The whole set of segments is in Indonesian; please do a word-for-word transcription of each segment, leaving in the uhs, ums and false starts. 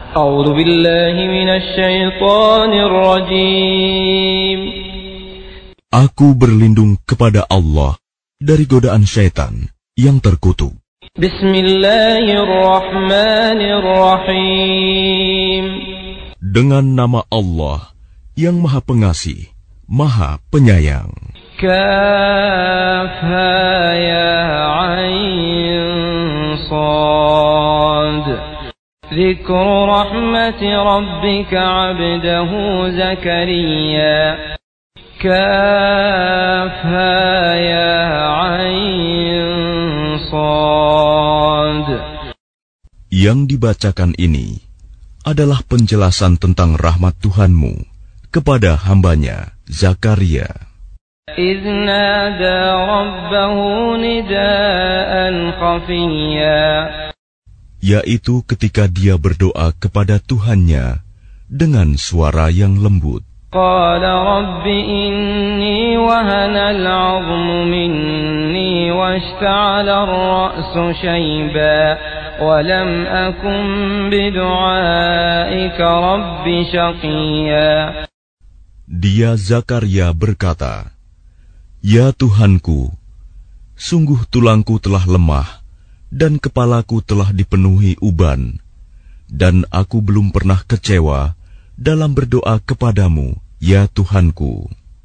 A'udzu billahi minasy syaithanir rajim. Aku berlindung kepada Allah dari godaan syaitan yang terkutuk. Bismillahirrahmanirrahim. Dengan nama Allah yang Maha Pengasih, Maha Penyayang. Kaf ha ya ain sad. Dzikru rahmati rabbika 'abdahu Zakaria. Kaf ha ya ain sad. Yang dibacakan ini adalah penjelasan tentang rahmat Tuhanmu kepada hambanya Zakaria. إذ نادى ربه نداء خفيا. Yaitu ketika dia berdoa kepada Tuhannya dengan suara yang lembut. قال رب إني وهن العظم مني واشتعل الرأس شيبا ولم أكن بدعائك رب شقيا. Dia Zakaria berkata, Ya Tuhanku, sungguh tulangku telah lemah dan kepalaku telah dipenuhi uban, dan aku belum pernah kecewa dalam berdoa kepadamu, ya Tuhanku.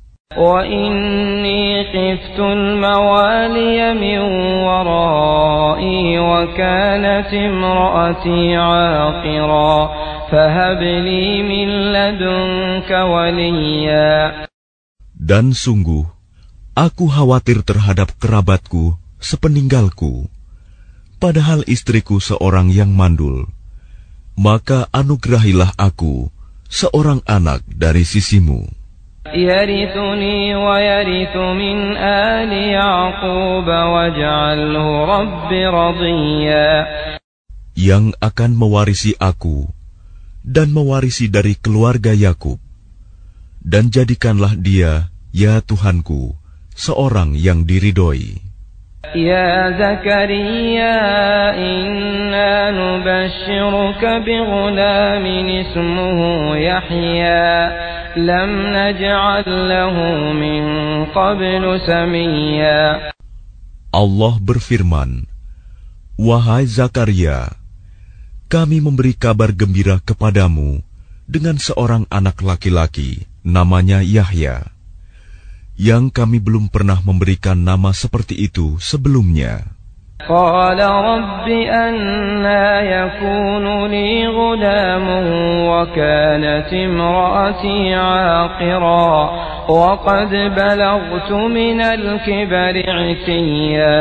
وَإِنِّي خِفْتُ الْمَوَالِيَ مِنْ وَرَائِي وَكَانَتِ امْرَأَتِي عَاقِرًا فَهَبْ لِي مِنْ لَدُنْكَ وَلِيًّا. Dan sungguh, aku khawatir terhadap kerabatku sepeninggalku, padahal istriku seorang yang mandul. Maka anugerahilah aku seorang anak dari sisimu. يَرِثُنِي وَيَرِثُ مِنْ آلِ يَعْقُوبَ وَاجْعَلْهُ رَبِّ رَضِيًّا. Yang akan mewarisi aku dan mewarisi dari keluarga Yakub, dan jadikanlah dia, ya Tuhanku, seorang yang diridhoi. Ya Zakaria, inna nubashshiruka bighulamin ismuhu Yahya, lam naj'al lahu min qablu samiyya. Allah berfirman, Wahai Zakaria, kami memberi kabar gembira kepadamu dengan seorang anak laki-laki, namanya Yahya, yang kami belum pernah memberikan nama seperti itu sebelumnya. Qala rabbi anna yakunu li ghulamun wa kanat imraati 'aqira wa qad balaghtu min al-kibri 'itiyya.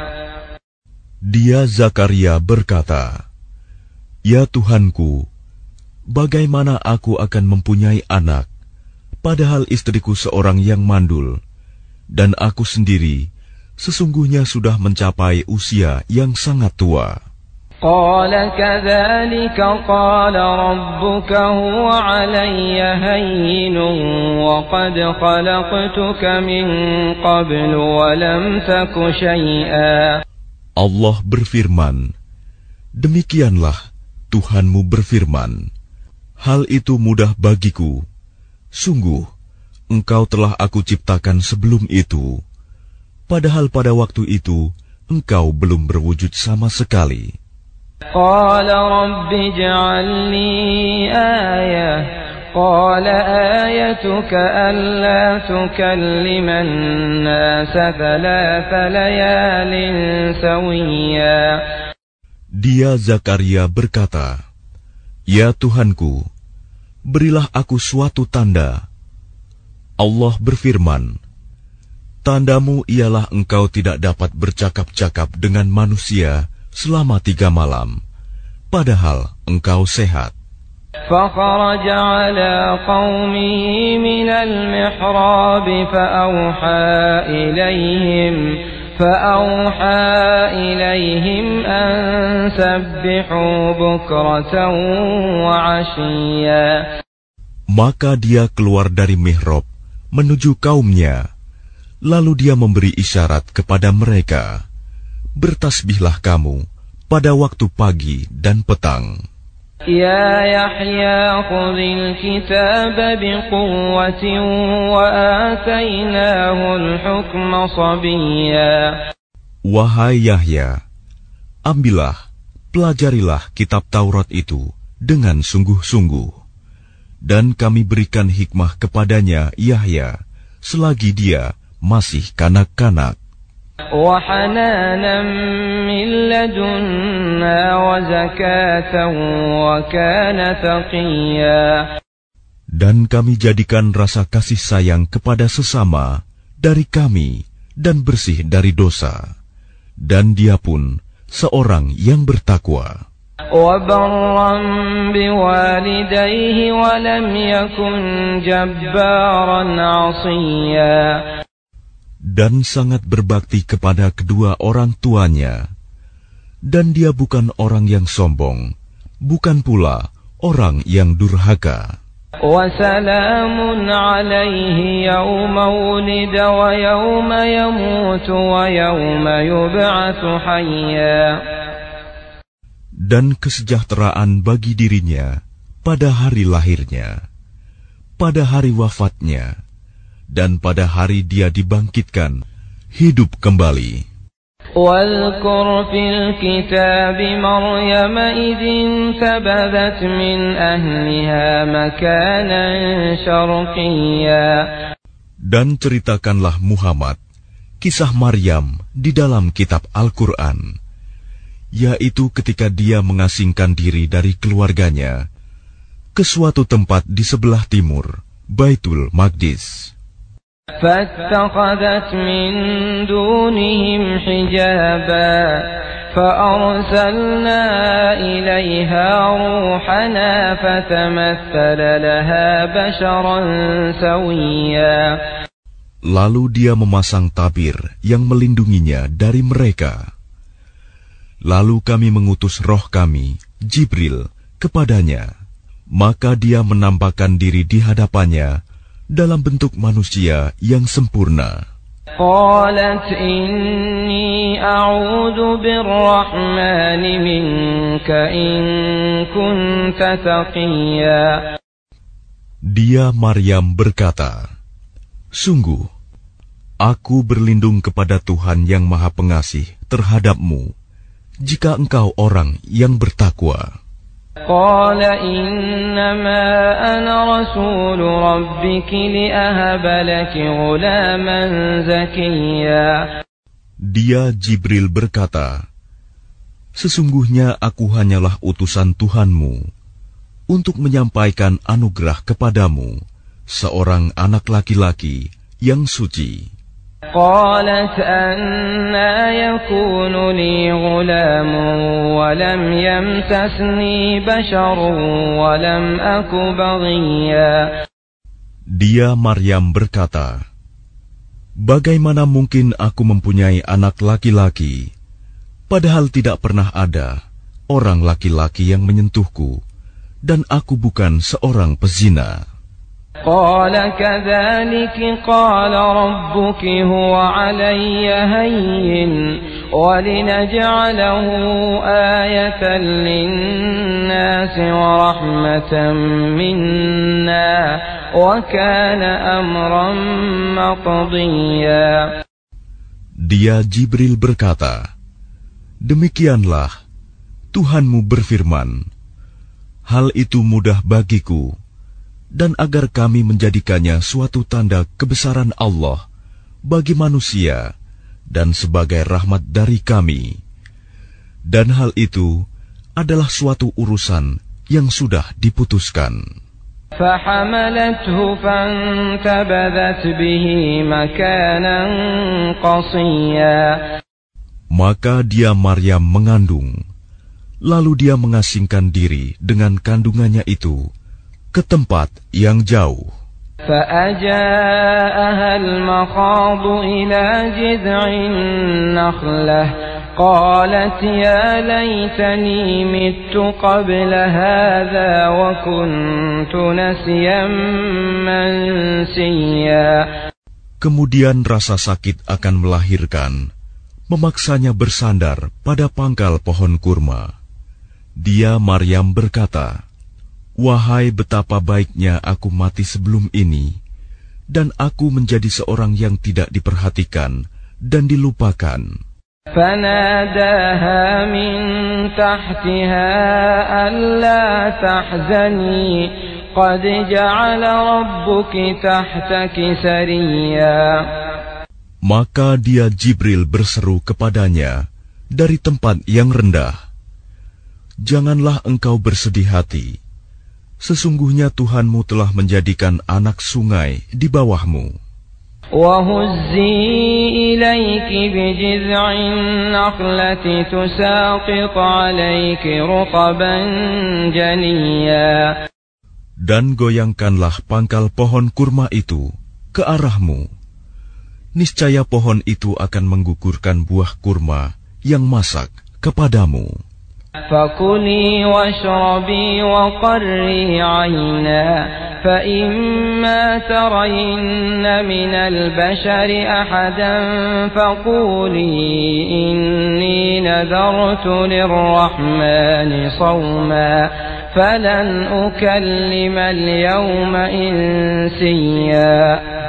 Dia Zakaria berkata, Ya Tuhanku, bagaimana aku akan mempunyai anak, padahal istriku seorang yang mandul, dan aku sendiri sesungguhnya sudah mencapai usia yang sangat tua. Qala kadzalika qala rabbuka huwa 'alayya hayyinun wa qad khalaqtuka min qablu wa lam taku syai'a. Allah berfirman, demikianlah Tuhanmu berfirman, hal itu mudah bagiku. Sungguh, engkau telah aku ciptakan sebelum itu, padahal pada waktu itu engkau belum berwujud sama sekali. Qala rabbi ij'al li ayah. Qala ayatuka alla tukalliman nasa thalatha layalin sawiyya. Dia Zakaria berkata, Ya Tuhanku, berilah aku suatu tanda. Allah berfirman, tandamu ialah engkau tidak dapat bercakap-cakap dengan manusia selama tiga malam, padahal engkau sehat. فخرج على قومه من المحراب فأوحى إليهم فأوحى إليهم أن سبحوا بكرة وعشيا. Maka dia keluar dari mihrab menuju kaumnya, lalu dia memberi isyarat kepada mereka, bertasbihlah kamu pada waktu pagi dan petang. Ya Yahya khudhil kitaba biquwwatin wa atainahul hukma sabiyya. Wahai Yahya, ambillah, pelajarilah kitab Taurat itu dengan sungguh-sungguh, dan kami berikan hikmah kepadanya Yahya selagi dia masih kanak-kanak. وحنانا من لدنا وزكاة وكان تقيا. Dan kami jadikan rasa kasih sayang kepada sesama dari kami dan bersih dari dosa, dan dia pun seorang yang bertakwa. وبرا بوالديه ولم يكن جبارا عصيا. Dan sangat berbakti kepada kedua orang tuanya, dan dia bukan orang yang sombong, bukan pula orang yang durhaka. وسلام عليه يوم ولد ويوم يموت ويوم يبعث حيا. Dan kesejahteraan bagi dirinya pada hari lahirnya, pada hari wafatnya, dan pada hari dia dibangkitkan hidup kembali. واذكر في الكتاب مريم إذ انتبذت من أهلها مكانا شرقيا. Dan ceritakanlah Muhammad kisah Maryam di dalam kitab Al-Quran, yaitu ketika dia mengasingkan diri dari keluarganya ke suatu tempat di sebelah timur Baitul Maqdis. فاتخذت من دونهم حجابا فأرسلنا إليها روحنا فتمثل لها بشرا سويا. Lalu dia memasang tabir yang melindunginya dari mereka. Lalu kami mengutus roh kami, Jibril, kepadanya. Maka dia menampakkan diri di hadapannya dalam bentuk manusia yang sempurna. قالت إني أعوذ بالرحمن منك إن كنت تقيا. Dia Maryam berkata, sungguh, aku berlindung kepada Tuhan yang Maha Pengasih terhadapmu, jika engkau orang yang bertakwa. قال إنما أنا رسول ربك لأهب لك غلاما زكيا. Dia Jibril berkata, sesungguhnya aku hanyalah utusan Tuhanmu untuk menyampaikan anugerah kepadamu seorang anak laki-laki yang suci. قالت أنى يكون لي غلام ولم يمسسني بشر ولم أك بغيا. Dia Maryam berkata, bagaimana mungkin aku mempunyai anak laki-laki, padahal tidak pernah ada orang laki-laki yang menyentuhku, dan aku bukan seorang pezina. قال كذلك قال ربك هو علي هين ولنجعله آية للناس ورحمة منا وكان أمرا مقضيا. Dia Jibril berkata, demikianlah Tuhanmu berfirman, hal itu mudah bagiku, dan agar kami menjadikannya suatu tanda kebesaran Allah bagi manusia dan sebagai rahmat dari kami. Dan hal itu adalah suatu urusan yang sudah diputuskan. فحملته فانتبذت به مكانا قصيا. Maka dia Maryam mengandung, lalu dia mengasingkan diri dengan kandungannya itu ke tempat yang jauh. فأجاءها المخاض إلى جذع النخلة قالت يا ليتني مت قبل هذا وكنت نسيا منسيا. Kemudian rasa sakit akan melahirkan memaksanya bersandar pada pangkal pohon kurma. Dia Maryam berkata, "Wahai betapa baiknya aku mati sebelum ini, dan aku menjadi seorang yang tidak diperhatikan dan dilupakan." فناداها من تحتها ألا تحزني قد جعل ربك تحتك سريا. Maka dia Jibril berseru kepadanya dari tempat yang rendah, "Janganlah engkau bersedih hati. Sesungguhnya Tuhanmu telah menjadikan anak sungai di bawahmu." وَهُزِّي إِلَيْكِ بِجِذْعِ النَّخْلَةِ تُسَاقِطْ عَلَيْكِ رُطَبًا جَنِيًّا. Dan goyangkanlah pangkal pohon kurma itu ke arahmu. Niscaya pohon itu akan menggugurkan buah kurma yang masak kepadamu. فَكُلِي وَاشْرَبِي وَقَرِّي عَيْنًا فَإِمَّا تَرَيِنَّ مِنَ الْبَشَرِ أَحَدًا فَقُولِي إِنِّي نَذَرْتُ لِلرَّحْمَنِ صَوْمًا فَلَنْ أُكَلِّمَ الْيَوْمَ إِنسِيًّا.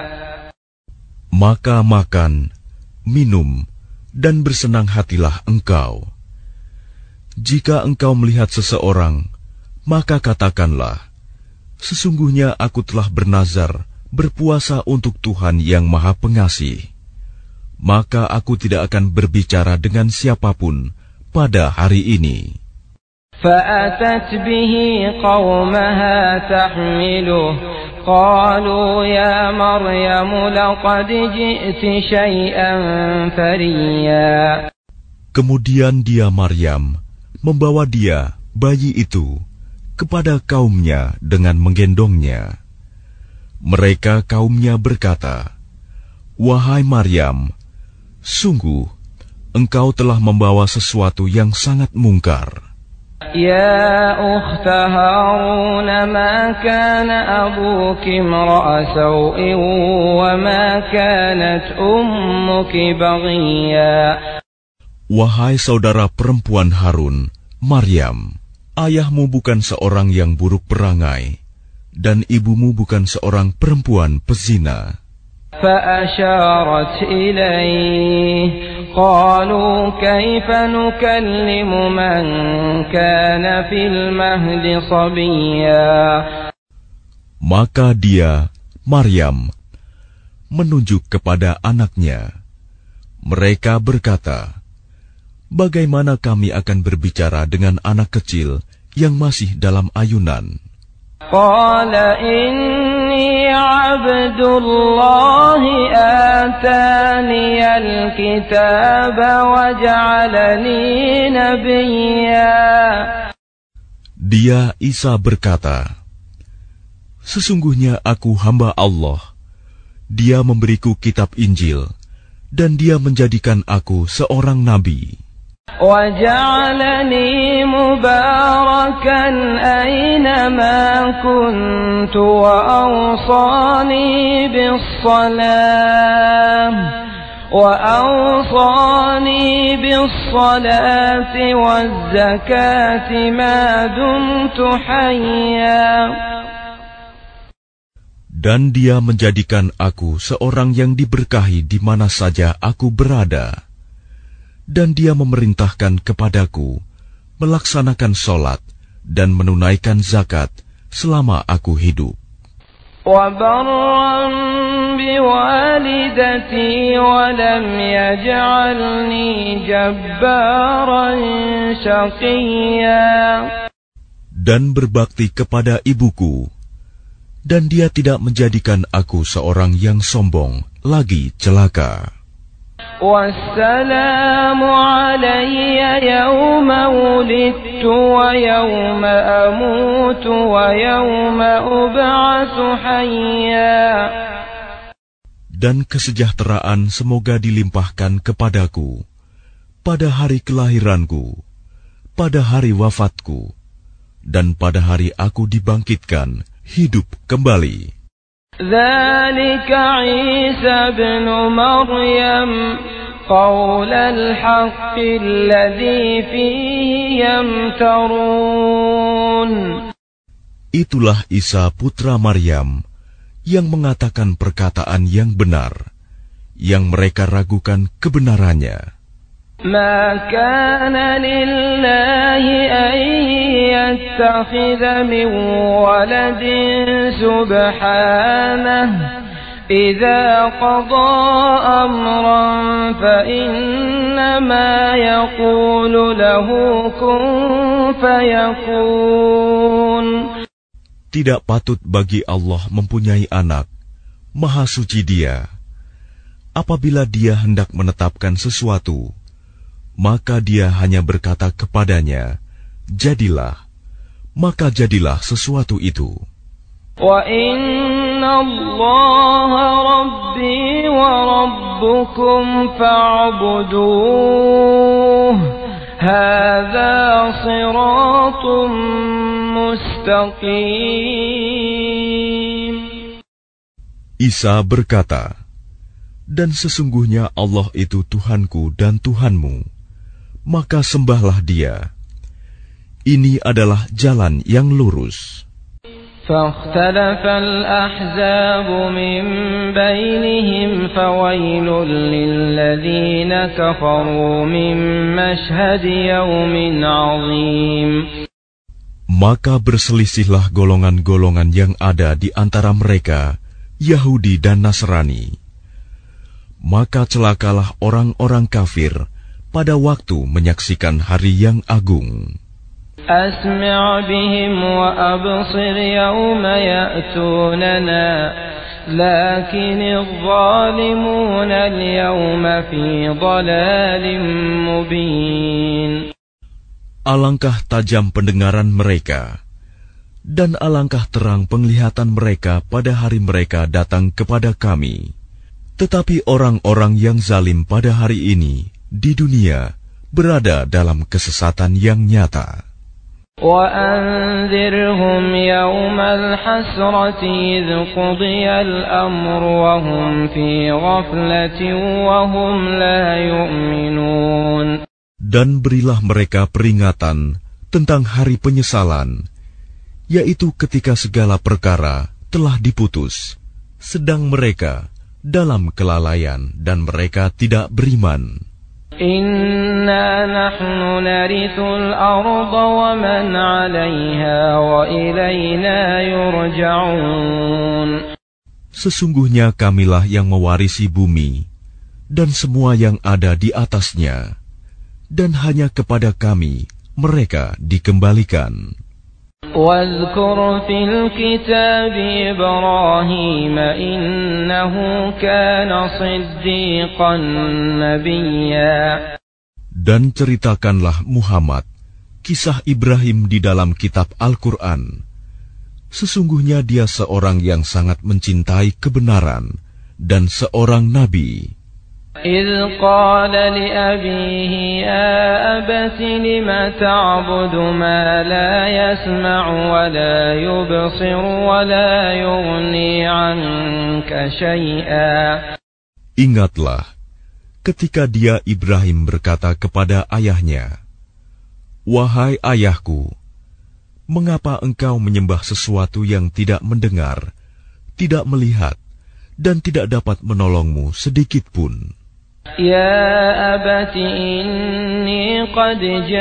Maka makan, minum, dan bersenang hatilah engkau. Jika engkau melihat seseorang, maka katakanlah, "Sesungguhnya aku telah bernazar berpuasa untuk Tuhan yang Maha Pengasih. Maka aku tidak akan berbicara dengan siapapun pada hari ini." فَأَتَتْ بِهِ قَوْمَهَا تَحْمِلُهُ قَالُوا يَا مَرْيَمُ لَقَدْ جِئْتِ شَيْئًا فَرِيًّا. Kemudian dia Maryam membawa dia, bayi itu, kepada kaumnya dengan menggendongnya. Mereka kaumnya berkata, "Wahai Maryam, sungguh engkau telah membawa sesuatu yang sangat mungkar." يا أخت هارون ما كان أبوك امرأ سوء وما كانت أمك بغيا. Wahai saudara perempuan Harun, Maryam, ayahmu bukan seorang yang buruk perangai, dan ibumu bukan seorang perempuan pezina. فأشارت إليه قالوا كيف نكلم من كان في المهد صبيا. Maka dia, Maryam, menunjuk kepada anaknya. Mereka berkata, "Bagaimana kami akan berbicara dengan anak kecil yang masih dalam ayunan?" قال إني عبد الله آتاني الكتاب وجعلني نبيا. Dia Isa berkata, "Sesungguhnya aku hamba Allah. Dia memberiku kitab Injil, dan dia menjadikan aku seorang nabi." وَجَعَلَنِي مُبَارَكًا أَيْنَمَا كُنتُ وَأَوْصَانِي بِالصَّلَاةِ وَأَوْصَانِي بِالصَّلَاةِ وَالزَّكَاةِ مَا دُمْتُ حَيًّا. Dan dia menjadikan aku seorang yang diberkahi di mana saja aku berada. Dan dia memerintahkan kepadaku melaksanakan sholat dan menunaikan zakat selama aku hidup. وَبَرًّا بِوَالِدَتِي وَلَمْ يَجْعَلْنِي جَبَّارًا شَقِيًّا. Dan berbakti kepada ibuku, dan dia tidak menjadikan aku seorang yang sombong lagi celaka. وَالسَّلَامُ عَلَيَّ يَوْمَ وُلِدتُّ وَيَوْمَ أَمُوتُ وَيَوْمَ أُبْعَثُ حَيًّا. Dan kesejahteraan semoga dilimpahkan kepadaku pada hari kelahiranku, pada hari wafatku, dan pada hari aku dibangkitkan hidup kembali. ذَلِكَ عِيسَى ابْنُ مَرْيَمَ قول الحق الذي فيه يمترون. Itulah Isa putra Maryam yang mengatakan perkataan yang benar, yang mereka ragukan kebenarannya. ما كان لله أن يتخذ من ولد سبحانه إذا قضى أمرا فإنما يقول له كن فيكون. Tidak patut bagi Allah mempunyai anak, Maha Suci Dia. Apabila Dia hendak menetapkan sesuatu, maka Dia hanya berkata kepadanya, jadilah, maka jadilah sesuatu itu. Wa inna Allah Rabbi wa Rabbukum fa'buduh, hadza siratun mustaqim. Isa berkata, dan sesungguhnya Allah itu Tuhanku dan Tuhanmu, maka sembahlah Dia. Ini adalah jalan yang lurus. فاختلف الأحزاب من بينهم فويل للذين كفروا من مشهد يوم عظيم. Maka berselisihlah golongan-golongan yang ada di antara mereka, Yahudi dan Nasrani. Maka celakalah orang-orang kafir pada waktu menyaksikan hari yang agung. أسمع بهم وأبصر يوم يأتوننا لكن الظالمون اليوم في ضلال مبين. Alangkah tajam pendengaran mereka, dan alangkah terang penglihatan mereka pada hari mereka datang kepada kami. Tetapi orang-orang yang zalim pada hari ini, di dunia, berada dalam kesesatan yang nyata. وأنذرهم يوم الحسرة إذ قضي الأمر وهم في غفلة وهم لا يؤمنون. Dan berilah mereka peringatan tentang hari penyesalan, yaitu ketika segala perkara telah diputus, sedang mereka dalam kelalaian dan mereka tidak beriman. Inna nahnu narithul arda wa man 'alayha wa ilayna yurja'un. Sesungguhnya kamilah yang mewarisi bumi dan semua yang ada di atasnya, dan hanya kepada kami mereka dikembalikan. واذكر في الكتاب إبراهيم إنه كان صديقا نبيا. Dan ceritakanlah Muhammad kisah Ibrahim di dalam kitab Al-Quran. Sesungguhnya dia seorang yang sangat mencintai kebenaran dan seorang nabi. إذ قال لأبيه يا أبت لم تعبد ما لا يسمع ولا يبصر ولا يغني عنك شيئا. Ingatlah ketika dia Ibrahim berkata kepada ayahnya, wahai ayahku, mengapa engkau menyembah sesuatu yang tidak mendengar, tidak melihat, dan tidak dapat menolongmu sedikit pun? Ya abati inni qad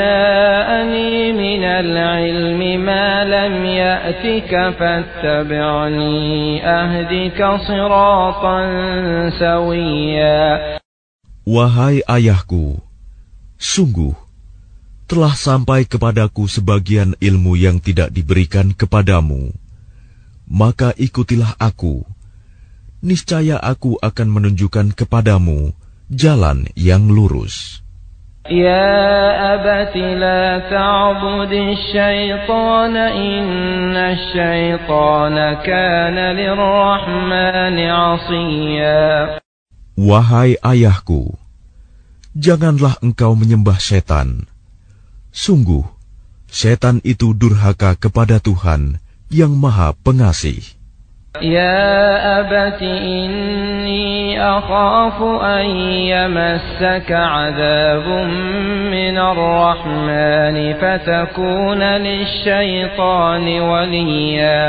ja'ani minal ilmi ma lam ya'tika fattabi'ni ahdika siratan sawiyya. Wahai ayahku, sungguh telah sampai kepadaku sebagian ilmu yang tidak diberikan kepadamu. Maka ikutilah aku, niscaya aku akan menunjukkan kepadamu jalan yang lurus. Ya abati la ta'budis syaitana inna syaitana kana lirrahmani 'asiyya. Wahai ayahku, janganlah engkau menyembah setan. Sungguh, setan itu durhaka kepada Tuhan yang Maha Pengasih. Ya abati inni akhafu an yamassaka 'adzabun minar rahmani fatakuna lisyaitani waliya.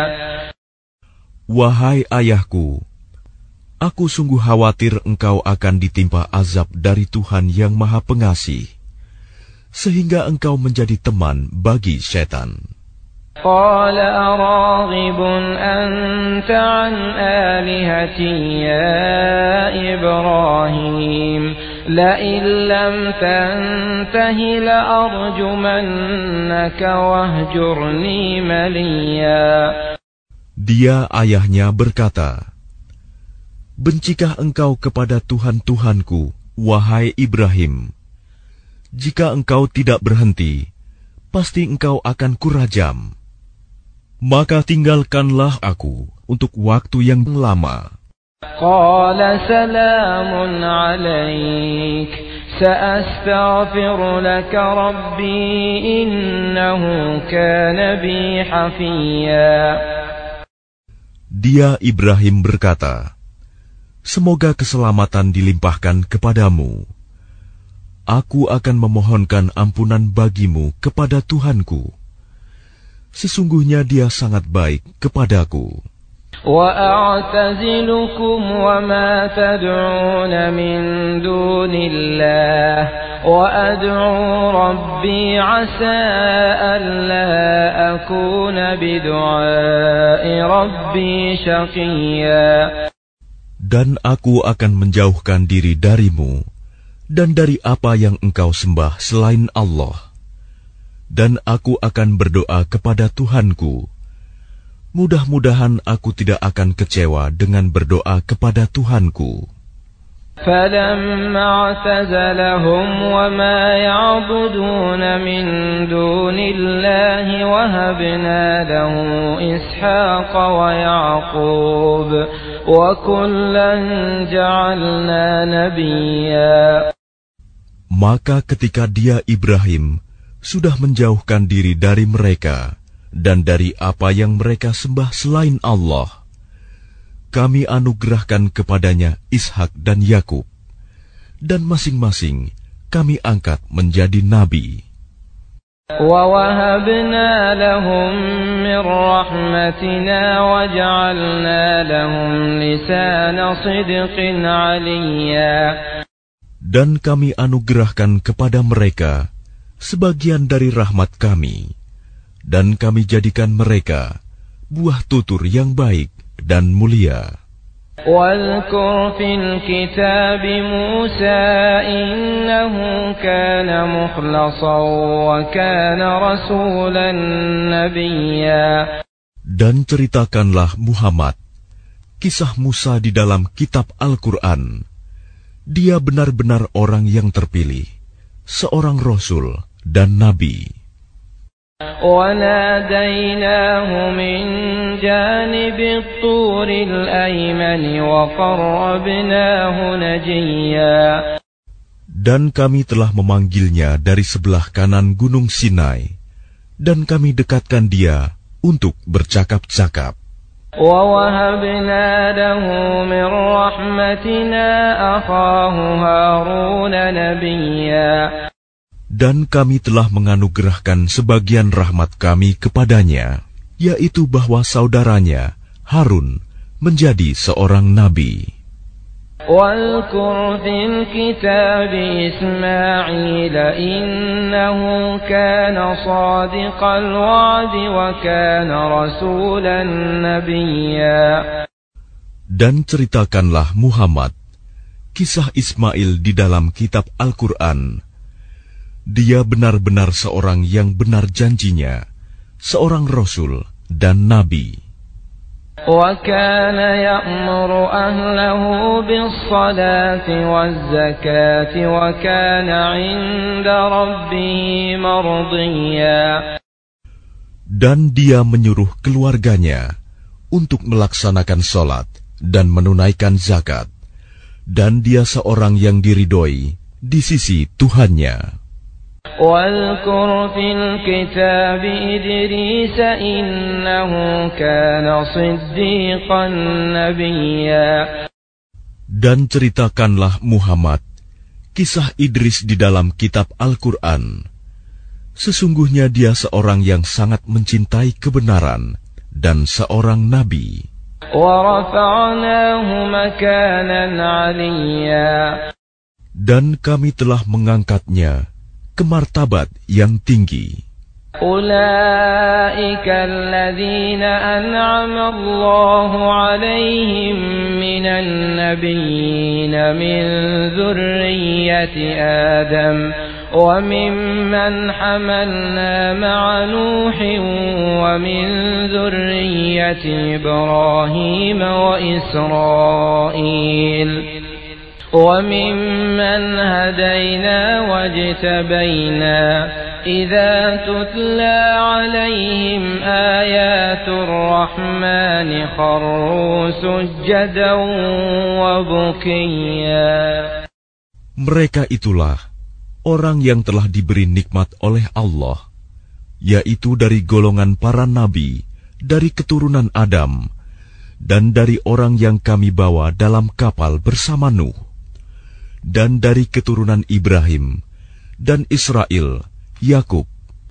Wahai ayahku, aku sungguh khawatir engkau akan ditimpa azab dari Tuhan yang Maha Pengasih, sehingga engkau menjadi teman bagi setan. Qala araghibun anta an alihati ya Ibrahim la'in lam tantahi la'arjumannaka wahjurni maliya. Dia ayahnya berkata, Bencikah engkau kepada Tuhan-Tuhanku, wahai Ibrahim? Jika engkau tidak berhenti, pasti engkau akan kurajam. Maka tinggalkanlah aku untuk waktu yang lama. Qala salamun alaik, sa'astaghfiru laka rabbi innahu kana bi hafiya. Dia Ibrahim berkata, Semoga keselamatan dilimpahkan kepadamu. Aku akan memohonkan ampunan bagimu kepada Tuhanku. Sesungguhnya Dia sangat baik kepadaku. Wa a'tazilukum wa ma tad'una min dunillah wa ad'u rabbi 'asa alla akuna bidu'ai rabbi syaqiyya. Dan aku akan menjauhkan diri darimu dan dari apa yang engkau sembah selain Allah. Dan aku akan berdoa kepada Tuhanku. Mudah-mudahan aku tidak akan kecewa dengan berdoa kepada Tuhanku. فَلَمَّا اعْتَزَلَهُمْ وَمَا يَعْبُدُونَ مِن دُونِ اللَّهِ وَهَبْنَا لَهُ إِسْحَاقَ وَيَعْقُوبَ وَكُلًّا جَعَلْنَا نَبِيًّا. Maka ketika dia Ibrahim sudah menjauhkan diri dari mereka dan dari apa yang mereka sembah selain Allah, kami anugerahkan kepadanya Ishak dan Yakub, dan masing-masing kami angkat menjadi nabi. وَوَهَبْنَا لَهُم مِّن رَّحْمَتِنَا وَجَعَلْنَا لَهُمْ لِسَانَ صِدْقٍ عَلِيًّا. Dan kami anugerahkan kepada mereka sebagian dari rahmat kami, dan kami jadikan mereka buah tutur yang baik dan mulia. وَاذْكُرْ فِي الْكِتَابِ مُوسَى إِنَّهُ كَانَ مُخْلَصًا وَكَانَ رَسُولًا نَبِيًّا. Dan ceritakanlah Muhammad kisah Musa di dalam kitab Al-Quran. Dia benar-benar orang yang terpilih, seorang Rasul dan Nabi. وَنَادَيْنَاهُ مِنْ جَانِبِ الطُّورِ الْأَيْمَنِ وَقَرَّبْنَاهُ نَجِيًّا. Dan kami telah memanggilnya dari sebelah kanan Gunung Sinai, dan kami dekatkan dia untuk bercakap-cakap. وَوَهَبْنَا لَهُ مِنْ رَحْمَتِنَا أَخَاهُ هَارُونَ نَبِيًّا. Dan kami telah menganugerahkan sebagian rahmat kami kepadanya, yaitu bahwa saudaranya Harun menjadi seorang nabi. وَاذْكُرْ فِي الْكِتَابِ إِسْمَاعِيلَ إِنَّهُ كَانَ صَادِقَ الْوَعْدِ وَكَانَ رَسُولًا نَبِيًّا. Dan ceritakanlah Muhammad kisah Ismail di dalam kitab Al-Quran. Dia benar-benar seorang yang benar janjinya, seorang Rasul dan Nabi. وَكَانَ يَأْمُرُ أَهْلَهُ بِالصَّلَاةِ وَالزَّكَاةِ وَكَانَ عِندَ رَبِّهِ مَرْضِيًّا. Dan dia menyuruh keluarganya untuk melaksanakan sholat dan menunaikan zakat, dan dia seorang yang diridhoi di sisi Tuhannya. واذكر في الكتاب إدريس إنه كان صديقا نبيا. Dan ceritakanlah Muhammad kisah Idris di dalam kitab Al-Quran. Sesungguhnya dia seorang yang sangat mencintai kebenaran dan seorang nabi. Dan kami telah mengangkatnya ke martabat yang tinggi. Ulaika alladzina an'ama Allahu 'alaihim minan nabiyyin min dzurriyyati Adam wa mimman hamalna ma'a Nuhin wa min dzurriyyati Ibrahim wa Israil wa mimman hadayna wajtabaina idza tutla 'alaihim ayatur rahmani kharru sujjadan wa bukiya. Mereka itulah orang yang telah diberi nikmat oleh Allah, yaitu dari golongan para nabi, dari keturunan Adam, dan dari orang yang kami bawa dalam kapal bersama Nuh, dan dari keturunan Ibrahim, dan Israel, Yakub,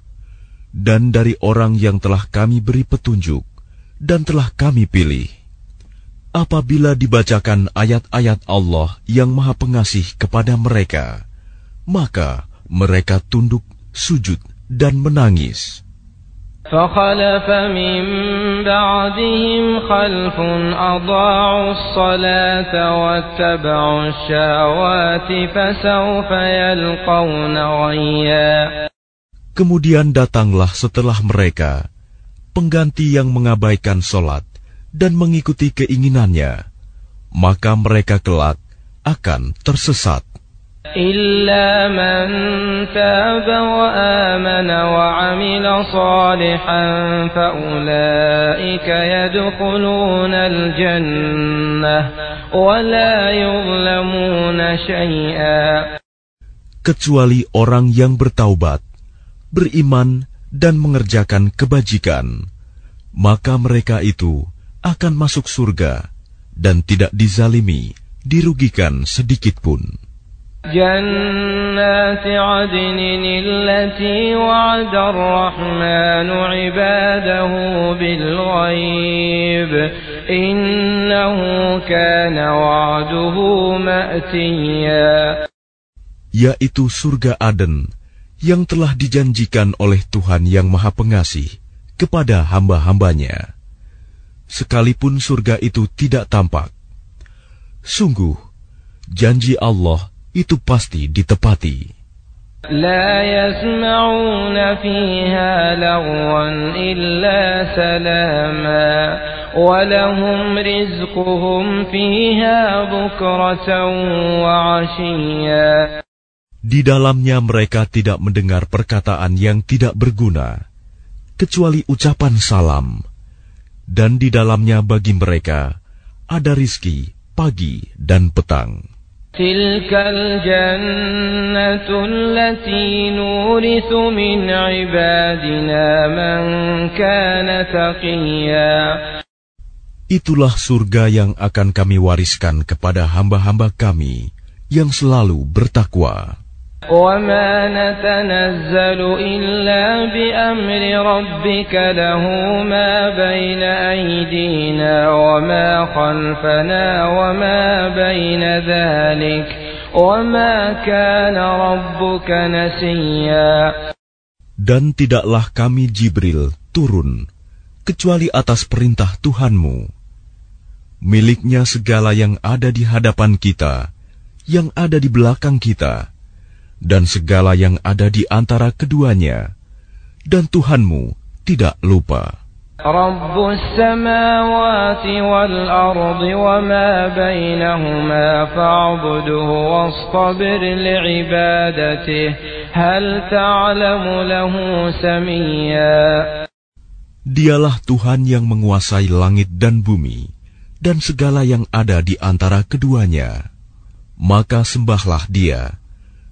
dan dari orang yang telah kami beri petunjuk, dan telah kami pilih. Apabila dibacakan ayat-ayat Allah yang Maha Pengasih kepada mereka, maka mereka tunduk, sujud, dan menangis. فَخَلَفَ مِن بَعْدِهِمْ خَلْفٌ أَضَاعُوا الصَّلَاةَ وَاتَّبَعُوا الشَّهَوَاتِ فَسَوْفَ يَلْقَوْنَ غَيًّا. Kemudian datanglah setelah mereka pengganti yang mengabaikan solat dan mengikuti keinginannya, maka mereka kelak akan tersesat. إلا من تاب وآمن وعمل صالحا فأولئك يدخلون الجنة ولا يظلمون شيئا. Kecuali orang yang bertaubat, beriman dan mengerjakan kebajikan, maka mereka itu akan masuk surga dan tidak dizalimi, dirugikan sedikit pun. جنات عدن التي وعد الرحمن عباده بالغيب إنه كان وعده مأتيا. Yaitu surga Aden yang telah dijanjikan oleh Tuhan yang Maha Pengasih kepada hamba-hambanya, sekalipun surga itu tidak tampak. Sungguh, janji Allah itu pasti ditepati. لا يسمعون فيها لغوا إلا سلاما ولهم رزقهم فيها بكرة وعشيا. Di dalamnya mereka tidak mendengar perkataan yang tidak berguna, kecuali ucapan salam, dan di dalamnya bagi mereka ada rizki pagi dan petang. تلك الجنة التي نورث من عبادنا من كان تقيا. Itulah surga yang akan kami wariskan kepada hamba-hamba kami yang selalu bertakwa. وَمَا نَتَنَزَّلُ إِلَّا بِأَمْرِ رَبِّكَ لَهُ مَا بَيْنَ أَيْدِينَا وَمَا خَلْفَنَا وَمَا بَيْنَ ذَلِكَ وَمَا كَانَ رَبُّكَ نَسِيًّا. Dan tidaklah kami Jibril turun kecuali atas perintah Tuhanmu. Miliknya segala yang ada di hadapan kita, yang ada di belakang kita, dan segala yang ada di antara keduanya, dan Tuhanmu tidak lupa. Rabbus samawati wal ardi wa ma bainahuma fa'budhu wastabir li'ibadatihi hal ta'lamu lahu samiyya. Dialah Tuhan yang menguasai langit dan bumi dan segala yang ada di antara keduanya. Maka sembahlah Dia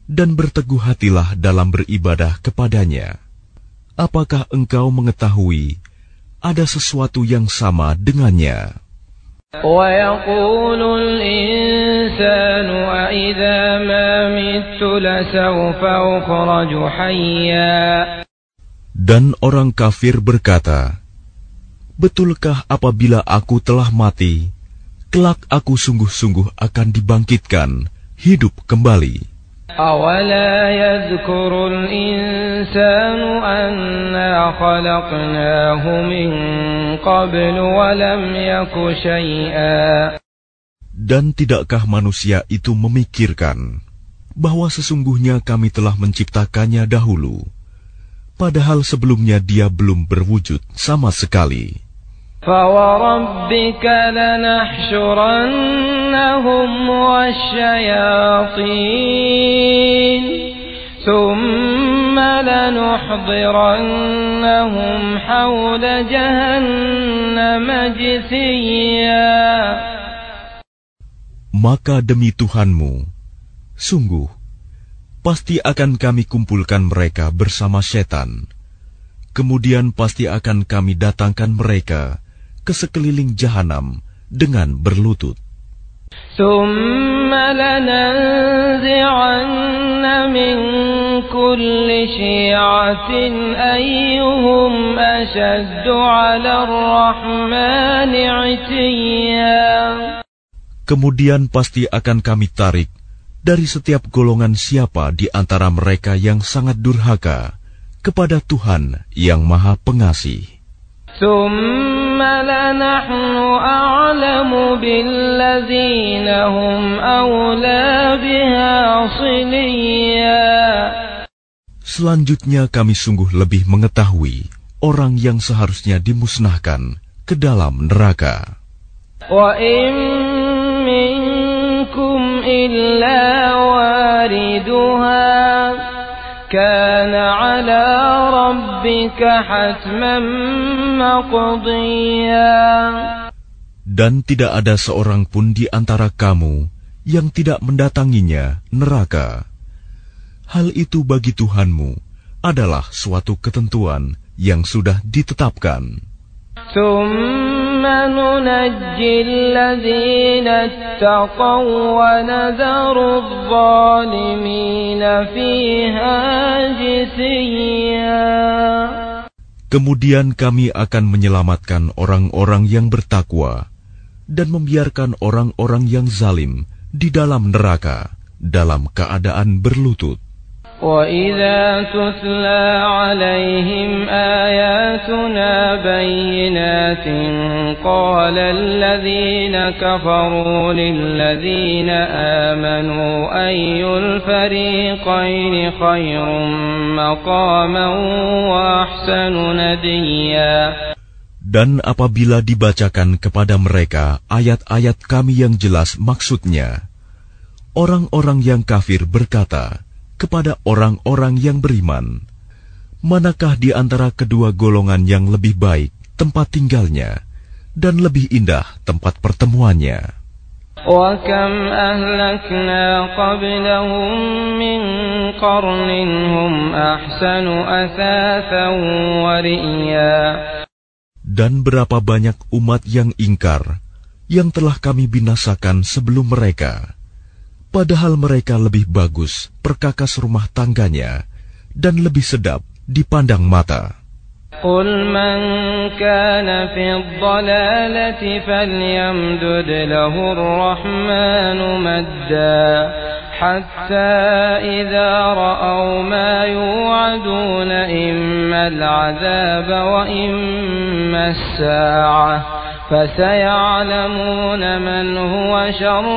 dan berteguh hatilah dalam beribadah kepadanya. Apakah engkau mengetahui ada sesuatu yang sama dengannya? وَيَقُولُ الْإِنسَانُ أَإِذَا مَا مِتُّ لَسَوْفَ أُخْرَجُ حَيًّا. Dan orang kafir berkata, betulkah apabila aku telah mati, kelak aku sungguh-sungguh akan dibangkitkan, hidup kembali. أَوَلَا يَذْكُرُ الْإِنسَانُ أَنَّا خَلَقْنَاهُ مِنْ قَبْلُ وَلَمْ يَكُ شَيْئًا. Dan tidakkah manusia itu memikirkan bahwa sesungguhnya kami telah menciptakannya dahulu, padahal sebelumnya dia belum berwujud sama sekali. فَوَرَبِّكَ لَنَحْشُرَنَّهُمْ وَالشَّيَاطِينَ ثُمَّ لَنُحْضِرَنَّهُمْ حَوْلَ جَهَنَّمَ جِثِيًّا. Maka demi Tuhanmu, sungguh, pasti akan kami kumpulkan mereka bersama setan. Kemudian pasti akan kami datangkan mereka ke sekeliling jahanam dengan berlutut. ثُمَّ لَنَنزِعَنَّ مِنْ كُلِّ شِيعَةٍ أَيُّهُمْ أَشَدُّ عَلَى الرَّحْمَنِ عِتِيًّا. Kemudian pasti akan kami tarik dari setiap golongan siapa di antara mereka yang sangat durhaka kepada Tuhan yang Maha Pengasih. ثُمَّ لَنَحْنُ أَعْلَمُ بِالَّذِينَ هُمْ أَوْلَى بِهَا صِلِيًّا. Selanjutnya kami sungguh lebih mengetahui orang yang seharusnya dimusnahkan ke dalam neraka. وَإِن مِّنكُمْ إِلَّا وَارِدُهَا كَانَ عَلَى رَبِّكَ حَتْمًا مَّقْضِيًّا. Dan tidak ada seorang pun di antara kamu yang tidak mendatanginya neraka. Hal itu bagi Tuhanmu adalah suatu ketentuan yang sudah ditetapkan. ثُمَّ نُنَجِّي الَّذِينَ اتَّقَوْا وَنَذَرُ الظَّالِمِينَ فِيهَا جِثِيًّا. Kemudian kami akan menyelamatkan orang-orang yang bertakwa dan membiarkan orang-orang yang zalim di dalam neraka dalam keadaan berlutut. وَإِذَا تُتْلَى عَلَيْهِمْ آيَاتُنَا بَيِّنَاتٍ قَالَ الَّذِينَ كَفَرُوا لِلَّذِينَ آمَنُوا أَيُّ الْفَرِيقَيْنِ خَيْرٌ مَّقَامًا وَأَحْسَنُ نَدِيًّا. Dan apabila dibacakan kepada mereka ayat-ayat kami yang jelas maksudnya, orang-orang yang kafir berkata kepada orang-orang yang beriman, manakah di antara kedua golongan yang lebih baik tempat tinggalnya dan lebih indah tempat pertemuannya? وَكَمْ أَهْلَكْنَا قَبْلَهُمْ مِنْ قَرْنٍ هُمْ أَحْسَنُ أَثَاثًا وَرِئْيًا. Dan berapa banyak umat yang ingkar yang telah kami binasakan sebelum mereka, padahal mereka lebih bagus perkakas rumah tangganya dan lebih sedap dipandang mata. قُلْ مَنْ كَانَ فِي الضَّلَالَةِ فَلْيَمْدُدْ لَهُ الرَّحْمَنُ مَدًّا حَتَّى إِذَا رَأَوْا مَا يُوعَدُونَ إِمَّا الْعَذَابَ وَإِمَّا السَّاعَةَ فَسَيَعْلَمُونَ مَنْ هُوَ شَرٌّ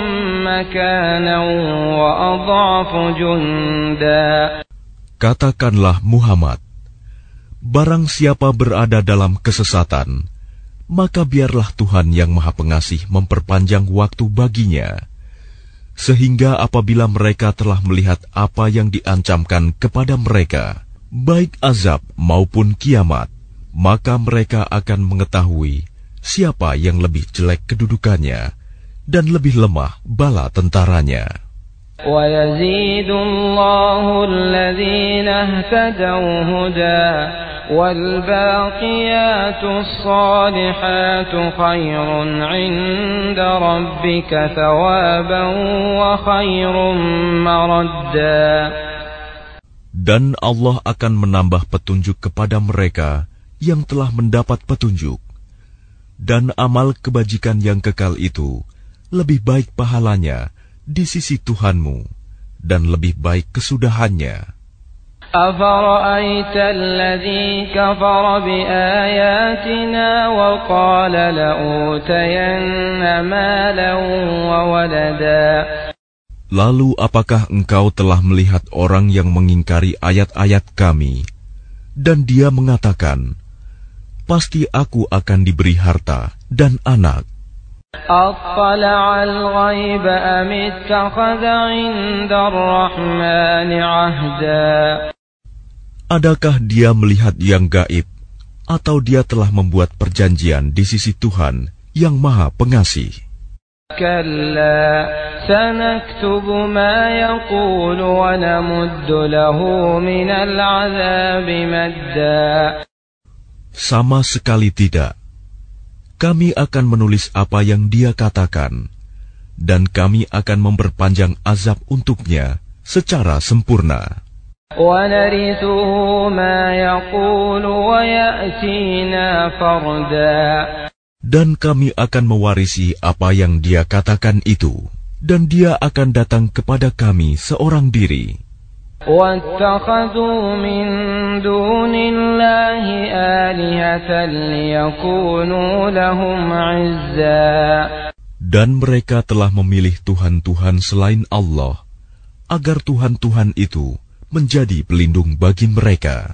مَكَانًا وَأَضْعَفُ جُنْدًا. Katakanlah Muhammad, barang siapa berada dalam kesesatan, maka biarlah Tuhan yang Maha Pengasih memperpanjang waktu baginya, sehingga apabila mereka telah melihat apa yang diancamkan kepada mereka, baik azab maupun kiamat, maka mereka akan mengetahui siapa yang lebih jelek kedudukannya dan lebih lemah bala tentaranya. وَيَزِيدُ اللَّهُ الَّذِينَ اهْتَدَوْا هُدًى وَالْبَاقِيَاتُ الصَّالِحَاتُ خَيْرٌ عِندَ رَبِّكَ ثَوَابًا وَخَيْرٌ مَّرَدًّا. Dan Allah akan menambah petunjuk kepada mereka yang telah mendapat petunjuk. Dan amal kebajikan yang kekal itu lebih baik pahalanya di sisi Tuhanmu dan lebih baik kesudahannya. أَفَرَأَيْتَ الَّذِي كَفَرَ بِآيَاتِنَا وَقَالَ لَأُوتَيَنَّ مَالًا وَوَلَدًا. Lalu apakah engkau telah melihat orang yang mengingkari ayat-ayat kami, dan dia mengatakan, pasti aku akan diberi harta dan anak. أَطَّلَعَ الْغَيْبَ أَمِ اتَّخَذَ عِندَ الرَّحْمَنِ عَهْدًا. Adakah dia melihat yang gaib, atau dia telah membuat perjanjian di sisi Tuhan yang Maha Pengasih? كَلَّا سَنَكْتُبُ مَا يَقُولُ وَنَمُدُّ لَهُ مِنَ الْعَذَابِ مَدًّا. Sama sekali tidak. Kami akan menulis apa yang dia katakan, dan kami akan memperpanjang azab untuknya secara sempurna. وَنَرِثُهُ مَا يَقُولُ وَيَأْتِينَا فَرْدًا. Dan kami akan mewarisi apa yang dia katakan itu, dan dia akan datang kepada kami seorang diri. وَاتَّخَذُوا مِن دُونِ اللَّهِ آلِهَةً لِيَكُونُوا لَهُمْ عِزًّا. Dan mereka telah memilih Tuhan-Tuhan selain Allah, agar Tuhan-Tuhan itu menjadi pelindung bagi mereka.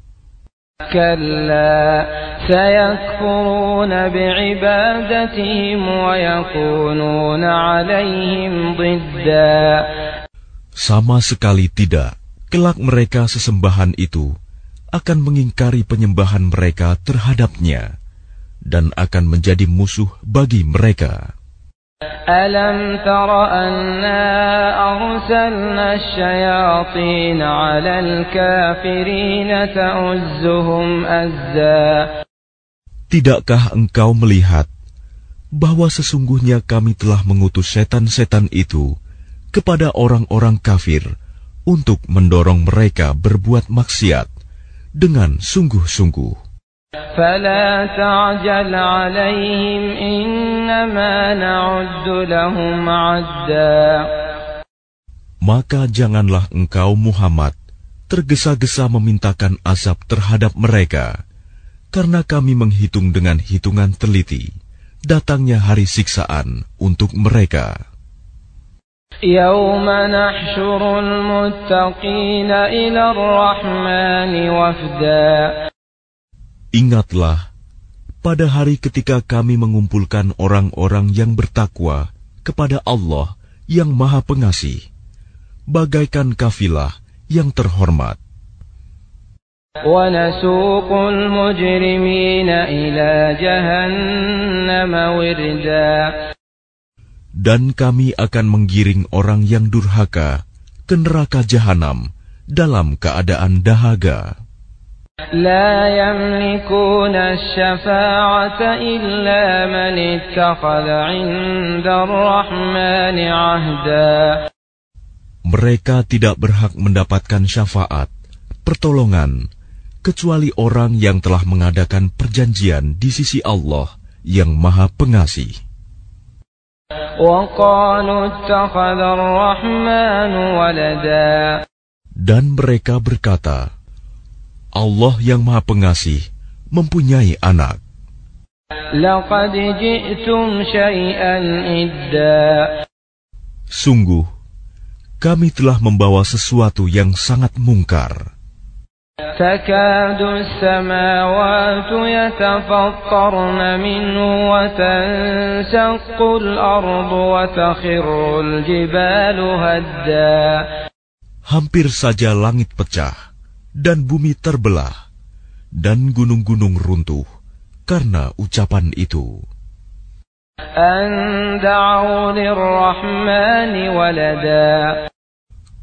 كَلَّا سَيَكْفُرُونَ بِعِبَادَتِهِمْ وَيَكُونُونَ عَلَيْهِمْ ضِدًّا. Sama sekali tidak. Kelak mereka sesembahan itu akan mengingkari penyembahan mereka terhadapnya dan akan menjadi musuh bagi mereka. أَلَمْ تَرَ أَنَّا أَرْسَلْنَا الشَّيَاطِينَ عَلَى الْكَافِرِينَ تَؤُزُّهُمْ أَزًّا. Tidakkah engkau melihat bahwa sesungguhnya kami telah mengutus setan-setan itu kepada orang-orang kafir untuk mendorong mereka berbuat maksiat dengan sungguh-sungguh. فَلَا تَعْجَلْ عَلَيْهِمْ إِنَّمَا نَعُدُّ لَهُمْ عَدًّا. Maka janganlah engkau Muhammad tergesa-gesa memintakan azab terhadap mereka, karena kami menghitung dengan hitungan teliti datangnya hari siksaan untuk mereka. يَوْمَ نَحْشُرُ الْمُتَّقِينَ إِلَى الرَّحْمَنِ وَفْدًا. Ingatlah, pada hari ketika kami mengumpulkan orang-orang yang bertakwa kepada Allah yang Maha Pengasih, bagaikan kafilah yang terhormat. وَنَسُوقُ الْمُجْرِمِينَ إِلَى جَهَنَّمَ وِرْدًا. Dan kami akan menggiring orang yang durhaka ke neraka jahanam dalam keadaan dahaga. لَا يَمْلِكُونَ الشَّفَاعَةَ إِلَّا مَنِ اتَّخَذَ عِندَ الرَّحْمَنِ عَهْدًا. Mereka tidak berhak mendapatkan syafaat, pertolongan, kecuali orang yang telah mengadakan perjanjian di sisi Allah yang Maha Pengasih. وَقَالُوا اتَّخَذَ الرَّحْمَنُ وَلَدًا. Dan mereka berkata, Allah yang Maha Pengasih mempunyai anak. لَقَدْ جِئْتُمْ شَيْئًا إِدًّا. Sungguh, kami telah membawa sesuatu yang sangat mungkar. تَكَادُ السَّمَاوَاتُ يَتَفَطَّرْنَ مِنْهُ وَتَنشَقُّ الْأَرْضُ وَتَخِرُّ الْجِبَالُ هَدًّا. Hampir saja langit pecah dan bumi terbelah dan gunung-gunung runtuh karena ucapan itu. أَن دَعَوْا لِلرَّحْمَنِ وَلَدًا.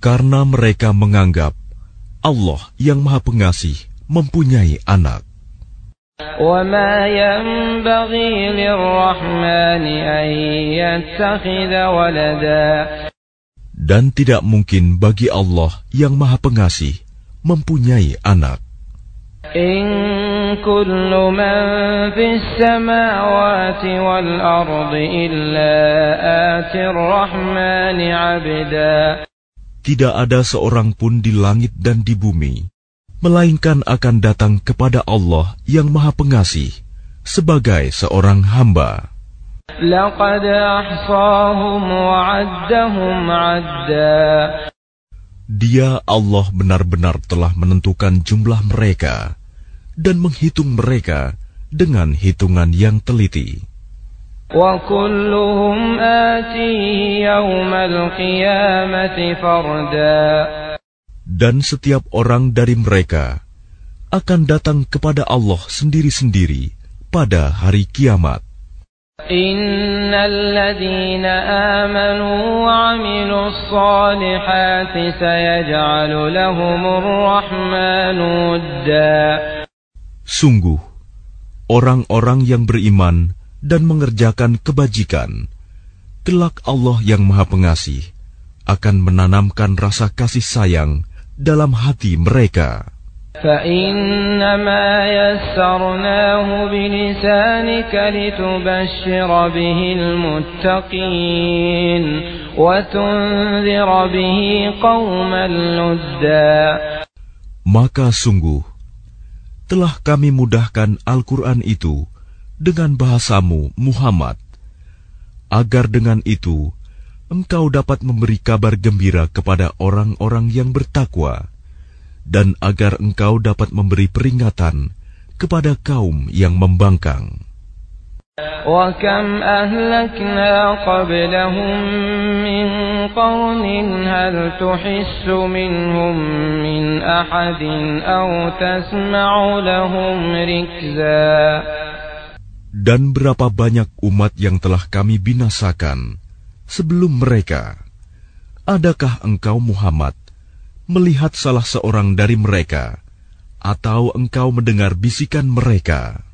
Karena mereka menganggap Allah yang Maha Pengasih mempunyai anak. وَمَا يَنبَغِي لِلرَّحْمَنِ أَن يَتَّخِذَ وَلَدًا. Dan tidak mungkin bagi Allah yang Maha Pengasih mempunyai anak. إِن كُلُّ مَن فِي السَّمَاوَاتِ وَالْأَرْضِ إِلَّا آتِي الرَّحْمَنِ عَبْدًا. Tidak ada seorang pun di langit dan di bumi, melainkan akan datang kepada Allah yang Maha Pengasih sebagai seorang hamba. لَقَدْ أَحْصَاهُمْ وَعَدَّهُمْ عَدًّا. Dia Allah benar-benar telah menentukan jumlah mereka dan menghitung mereka dengan hitungan yang teliti. وَكُلُّهُمْ آتِيهِ يَوْمَ الْقِيَامَةِ فَرْدًا. Dan setiap orang dari mereka akan datang kepada Allah sendiri-sendiri pada hari kiamat. إِنَّ الَّذِينَ آمَنُوا وَعَمِلُوا الصَّالِحَاتِ سَيَجْعَلُ لَهُمُ الرَّحْمَنُ وُدًّا. Sungguh, orang-orang yang beriman dan mengerjakan kebajikan, kelak Allah yang Maha Pengasih akan menanamkan rasa kasih sayang dalam hati mereka. فَإِنَّمَا يَسَّرْنَاهُ بِلِسَانِكَ لِتُبَشِّرَ بِهِ الْمُتَّقِينَ وَتُنذِرَ بِهِ قَوْمًا لُدًّا. Maka sungguh telah kami mudahkan Al-Quran itu dengan bahasamu Muhammad, agar dengan itu engkau dapat memberi kabar gembira kepada orang-orang yang bertakwa, dan agar engkau dapat memberi peringatan kepada kaum yang membangkang. وَكَمْ أَهْلَكْنَا قَبْلَهُمْ مِنْ قَرْنٍ هَلْ تُحِسُّ مِنْهُمْ مِنْ أَحَدٍ أَوْ تَسْمَعُ لَهُمْ رِكْزًا. Dan berapa banyak umat yang telah kami binasakan sebelum mereka. Adakah engkau Muhammad melihat salah seorang dari mereka, atau engkau mendengar bisikan mereka?